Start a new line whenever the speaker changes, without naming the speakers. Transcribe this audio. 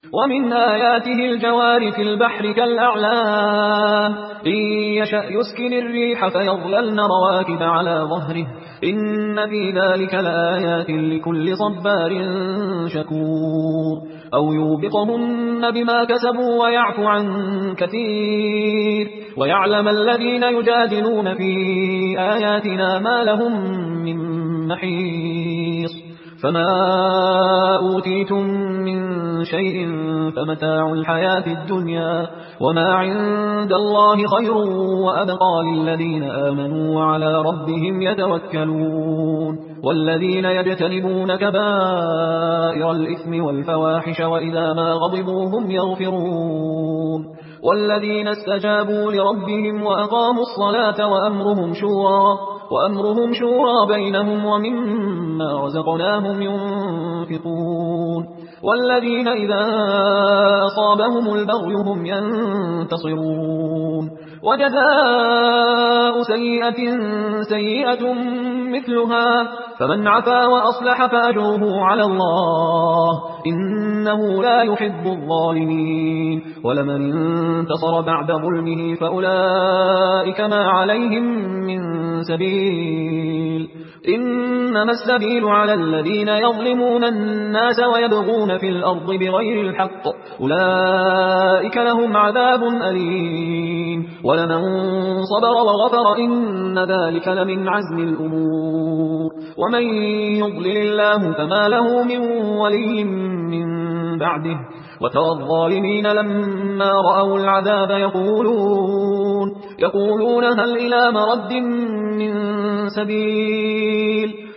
ومن آياته الجوار في البحر كالأعلام إن يشأ يسكن الريح فيظللن رواكد على ظهره إن في ذلك لآيات لكل صبار شكور أو يوبقهن بما كسبوا ويعفو عن كثير ويعلم الذين يجادلون في آياتنا ما لهم من محيص فما أوتيتم من شيء فمتاع الحياة الدنيا وما عند الله خير وأبقى للذين آمنوا وعلى ربهم يتوكلون والذين يجتنبون كبائر الإثم والفواحش وإذا ما غضبوا هم يغفرون والذين استجابوا لربهم وأقاموا الصلاة وأمرهم شورى بينهم ومما رزقناهم ينفقون والذين إذا أصابهم البغي هم ينتصرون وجزاء سيئة سيئة مثلها فمن عفا وأصلح فأجره على الله إنه لا يحب الظالمين ولمن انتصر بعد ظلمه فأولئك ما عليهم من سبيل إنما السبيل على الذين يظلمون الناس ويبغون في الأرض بغير الحق أولئك لهم عذاب أليم ولمن صبر وغفر إن ذلك لمن عزم الأمور ومن يضلل الله فما له من ولي من بعده وترى الظالمين لما رأوا العذاب يقولون هل إلى مرد من سبيل